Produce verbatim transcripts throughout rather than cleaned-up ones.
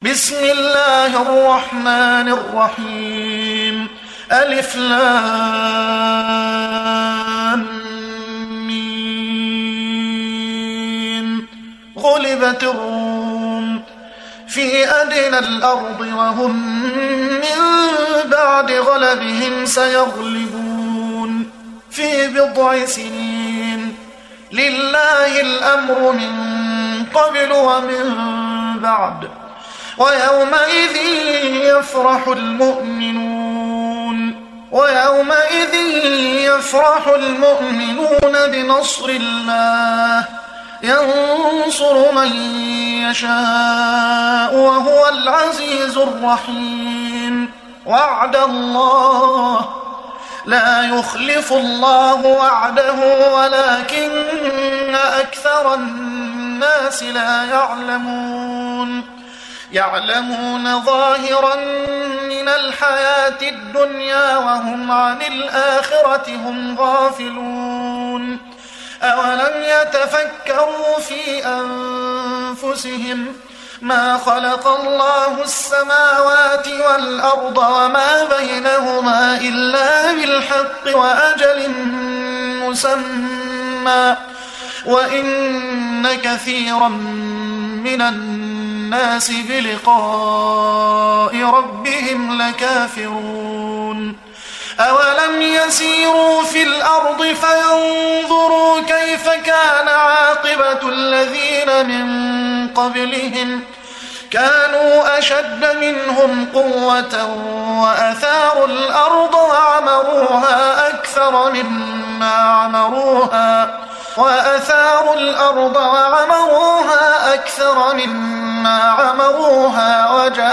بسم الله الرحمن الرحيم ألف لام ميم غلبت الروم في أدنى الأرض وهم من بعد غلبهم سيغلبون في بضع سنين لله الأمر من قبل ومن بعد ويومئذ يفرح المؤمنون ويومئذ يفرح المؤمنون بنصر الله ينصر من يشاء وهو العزيز الرحيم وعد الله لا يخلف الله وعده ولكن أكثر الناس لا يعلمون يعلمون ظاهرا من الحياة الدنيا وهم عن الآخرة هم غافلون أولم يتفكروا في أنفسهم ما خلق الله السماوات والأرض وما بينهما إلا بالحق وأجل مسمى وإن كثيرا من الناس بلقاء ربهم لكافرون أولم يسيروا في الأرض فينظروا كيف كان عاقبة الذين من قبلهم كانوا أشد منهم قوة وأثاروا الأرض وعمروها أكثر مما عمروها وأثاروا الأرض وعمروها أكثر مما عمروها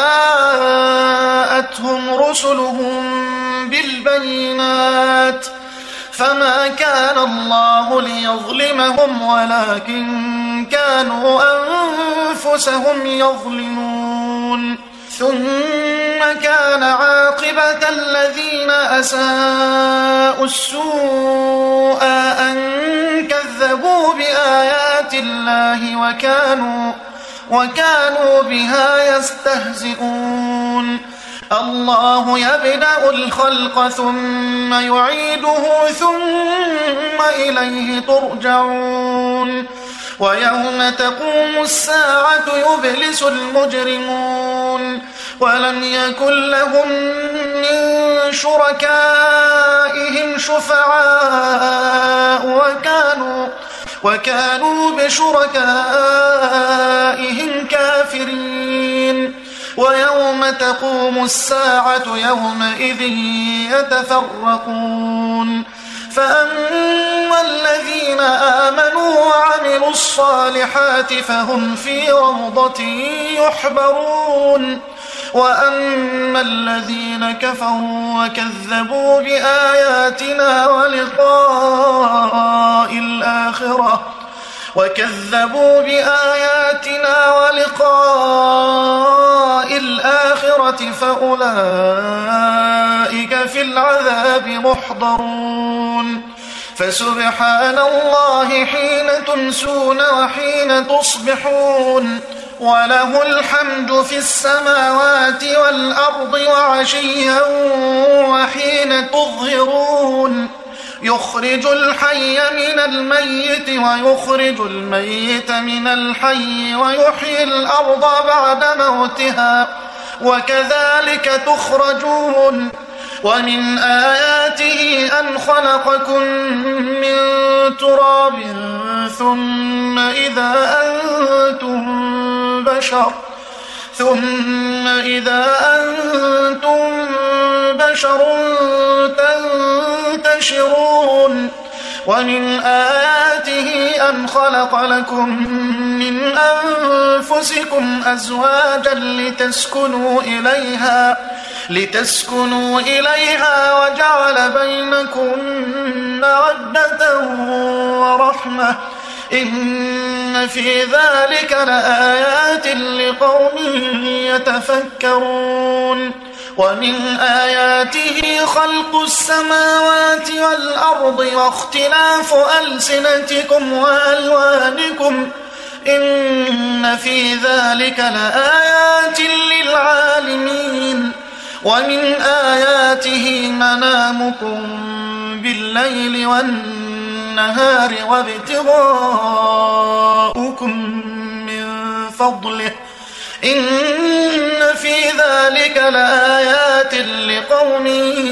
وجاءتهم رسلهم بالبينات فما كان الله ليظلمهم ولكن كانوا أنفسهم يظلمون ثم كان عاقبة الذين أساءوا السوء أن كذبوا بآيات الله وكانوا وكانوا بها يستهزئون الله يبدأ الخلق ثم يعيده ثم إليه ترجعون ويوم تقوم الساعة يبلس المجرمون ولم يكن لهم من شركائهم شفعاء وكانوا وكانوا بشركائهم كافرين ويوم تقوم الساعة يومئذ يتفرقون فأما الذين آمنوا وعملوا الصالحات فهم في روضة يحبرون وأما الذين كفروا وكذبوا بآياتنا ولقاء الآخرة وكذبوا بآياتنا ولقاء الآخرة فأولئك في العذاب محضرون فسبحان الله حين تمسون وحين تصبحون وله الحمد في السماوات والأرض وعشيا وحين تظهرون يخرج الحي من الميت ويخرج الميت من الحي ويحيي الأرض بعد موتها وكذلك تخرجون ومن آياته أن خلقكم من تراب ثم إذا أنتم بشر ثم إذا أنتم بشر تنتشرون ومن آياته أن خلق لكم من أنفسكم أزواجا لتسكنوا إليها لتسكنوا إليها وجعل بينكم مودة ورحمة إن في ذلك لآيات لقوم يتفكرون ومن آياته خلق السماوات والأرض واختلاف ألسنتكم وألوانكم إن في ذلك لآيات ومن آياته منامكم بالليل والنهار وابتغاؤكم من فضله إن في ذلك لآيات لقوم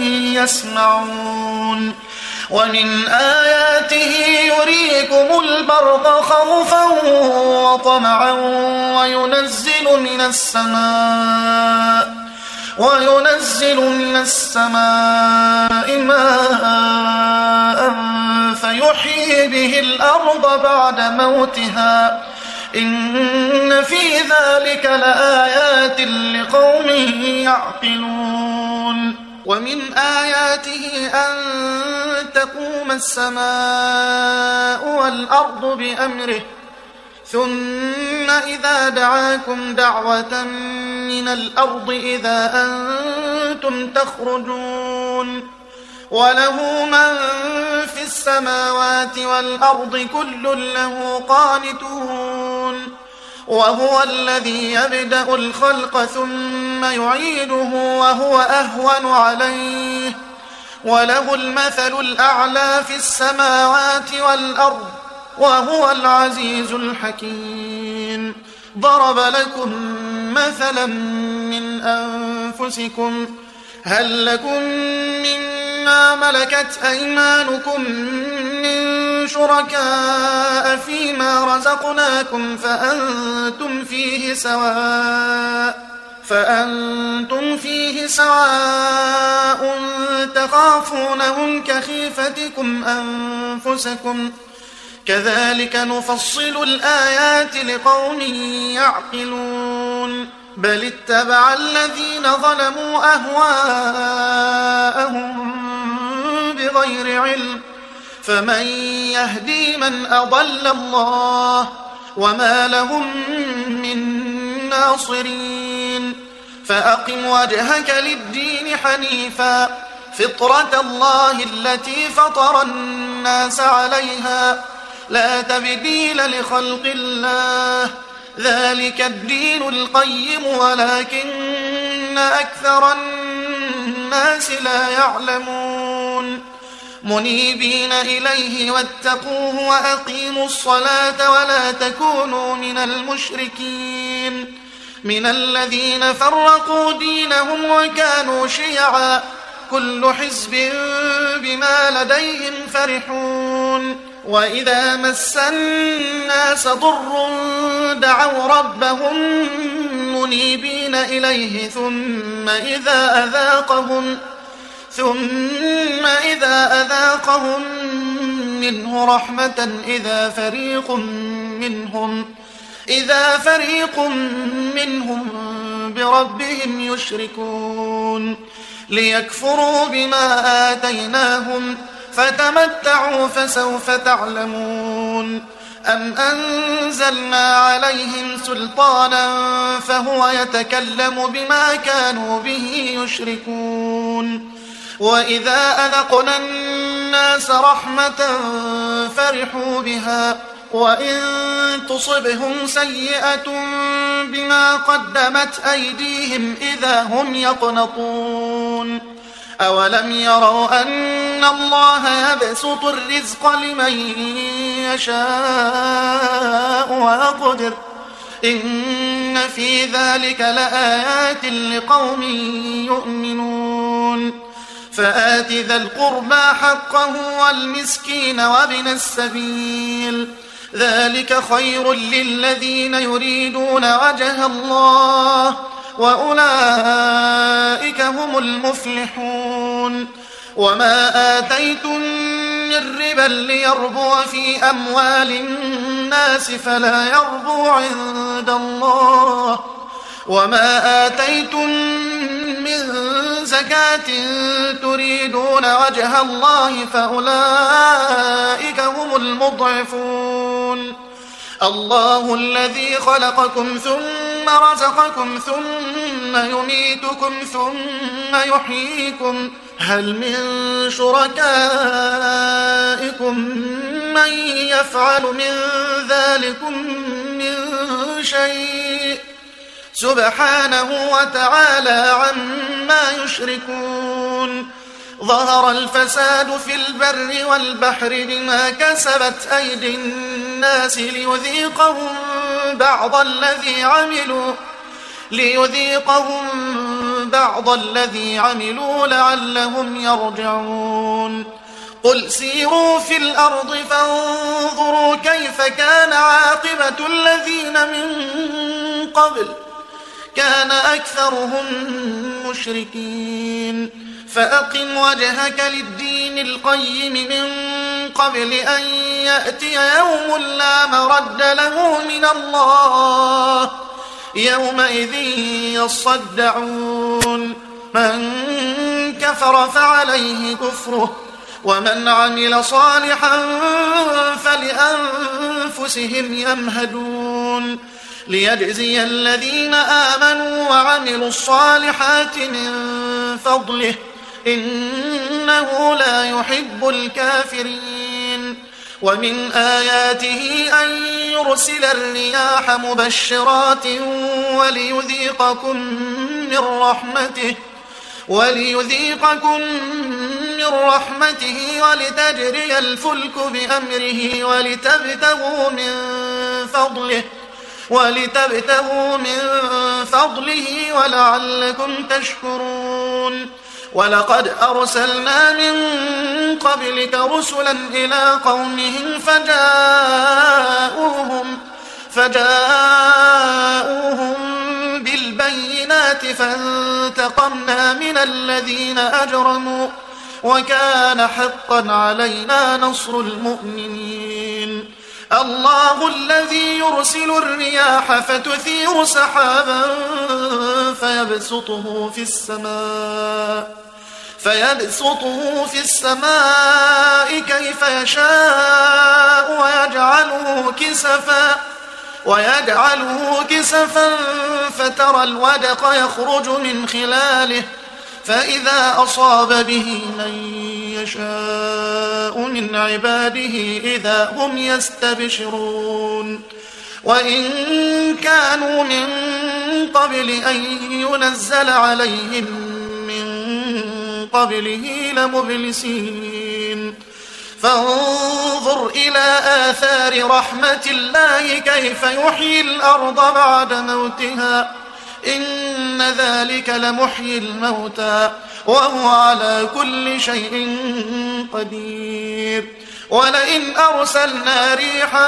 يسمعون ومن آياته يريكم البرق خوفا وطمعا وينزل من السماء وينزل من السماء ماء فيحيي به الأرض بعد موتها إن في ذلك لآيات لقوم يعقلون ومن آياته أن تقوم السماء والأرض بأمره ثم إذا دعاكم دعوة من الأرض إذا أنتم تخرجون وله من في السماوات والأرض كل له قانتون وهو الذي يبدأ الخلق ثم يعيده وهو أهون عليه وله المثل الأعلى في السماوات والأرض وهو العزيز الحكيم ضرب لكم مثلا من أنفسكم هل لكم مما ملكت أيمانكم من شركاء فيما رزقناكم فأنتم فيه سواء فأنتم فيه سواء تخافونهم كخيفتكم أنفسكم كذلك نفصل الآيات لقوم يعقلون بل اتبع الذين ظلموا أهواءهم بغير علم فمن يهدي من أضل الله وما لهم من ناصرين فأقم وجهك للدين حنيفا فطرة الله التي فطر الناس عليها لا تبديل لخلق الله ذلك الدين القيم ولكن أكثر الناس لا يعلمون منيبين إليه واتقوه وأقيموا الصلاة ولا تكونوا من المشركين من الذين فرقوا دينهم وكانوا شيعا كل حزب بما لديهم فرحون وإذا مس الناس ضر دعوا ربهم منيبين إليه ثم إذا أذاقهم ثم إذا أذاقهم منه رحمة إذا فريق منهم إذا فريق منهم بربهم يشركون ليكفروا بما آتيناهم فتمتعوا فسوف تعلمون أم أنزلنا عليهم سلطانا فهو يتكلم بما كانوا به يشركون وإذا أذقنا الناس رحمة فرحوا بها وإن تصبهم سيئة بما قدمت أيديهم إذا هم يقنطون أولم يروا أن الله يبسط الرزق لمن يشاء ويقدر إن في ذلك لآيات لقوم يؤمنون فآت ذا القربى حقه والمسكين وابن السبيل ذلك خير للذين يريدون وجه الله وأولئك هم المفلحون وما آتيتم من ربا ليربو في أموال الناس فلا يربو عند الله وما آتيتم من زكاة تريدون وجه الله فأولئك هم المضعفون الله الذي خلقكم ثم رزقكم ثم يميتكم ثم يحييكم هل من شركائكم من يفعل من ذلكم من شيء سبحانه وتعالى عما يشركون ظهر الفساد في البر والبحر بما كسبت أيدي الناس ليذيقهم بعض الذي عملوا ليذيقهم بعض الذي عملوا لعلهم يرجعون قل سيروا في الأرض فانظروا كيف كان عاقبة الذين من قبل كان أكثرهم مشركين فأقم وجهك للدين القيم من قبل أن يأتي يوم لا مرد له من الله يومئذ يصدعون من كفر فعليه كفره ومن عمل صالحا فلأنفسهم يمهدون ليجزي الذين آمنوا وعملوا الصالحات من فضله إنه لا يحب الكافرين ومن آياته أن يرسل الرياح مبشرات وليذيقكم من رحمته وليذيقكم من رحمته ولتجري الفلك بأمره ولتبتغوا من فضله ولتبتغوا من فضله ولعلكم تشكرون ولقد أرسلنا من قبلك رسلا إلى قومهم فجاءوهم فجاءوهم بالبينات فانتقمنا من الذين أجرموا وكان حقا علينا نصر المؤمنين الله الذي يرسل الرياح فتثير سحابا فيبسطه في السماء فيبسطه في السماء كيف يشاء ويجعله كسفا ويجعله كسفا فترى الودق يخرج من خلاله فإذا أصاب به من يشاء من عباده إذا هم يستبشرون وإن كانوا من قبل أن ينزل عليهم من قبله لمبلسين فانظر إلى آثار رحمة الله كيف يحيي الأرض بعد موتها إن ذلك لمحيي الموتى وهو على كل شيء قدير ولئن أرسلنا ريحا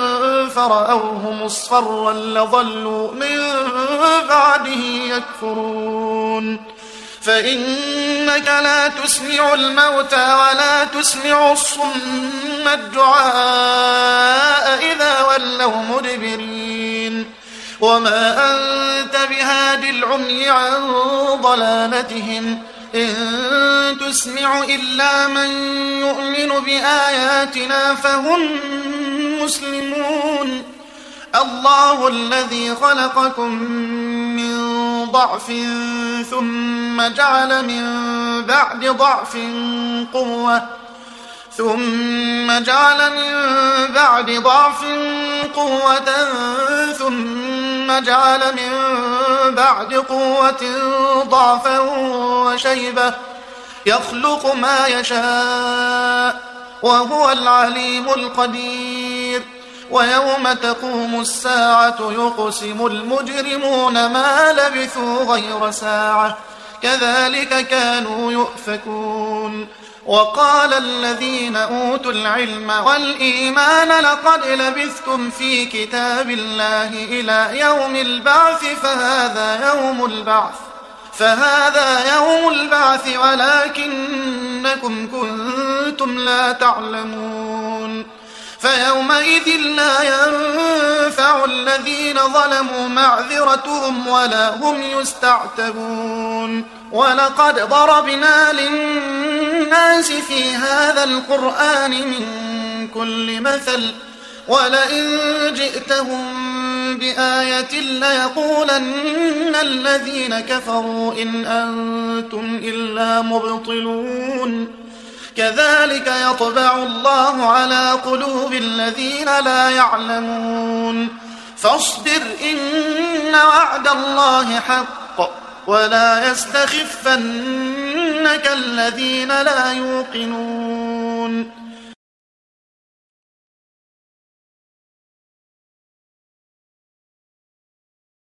فرأوه مصفرا لظلوا من بعده يكفرون فإنك لا تسمع الموتى ولا تسمع الصم الدعاء إذا ولوا مدبرين وما أنت بهاد العمي عن ضلالتهم إن تسمع إلا من يؤمن بآياتنا فهم مسلمون الله الذي خلقكم من ضعف ثم جعل من بعد ضعف قوة ثم جعل من بعد ضعف قوة ثم جعل من بعد قوة ضعفا وشيبة يخلق ما يشاء وهو العليم القدير ويوم تقوم الساعة يقسم المجرمون ما لبثوا غير ساعة كذلك كانوا يؤفكون وقال الذين أوتوا العلم والإيمان لقد لبثتم في كتاب الله إلى يوم البعث فهذا يوم البعث فهذا يوم البعث ولكنكم كنتم لا تعلمون فيومئذ لا ينفع الذين ظلموا معذرتهم ولا هم يستعتبون ولقد ضربنا للناس في هذا القرآن من كل مثل ولئن جئتهم بآية ليقولن الذين كفروا إن أنتم إلا مبطلون كذلك يطبع الله على قلوب الذين لا يعلمون فاصبر إن وعد الله حق ولا يستخفنك الذين لا يوقنون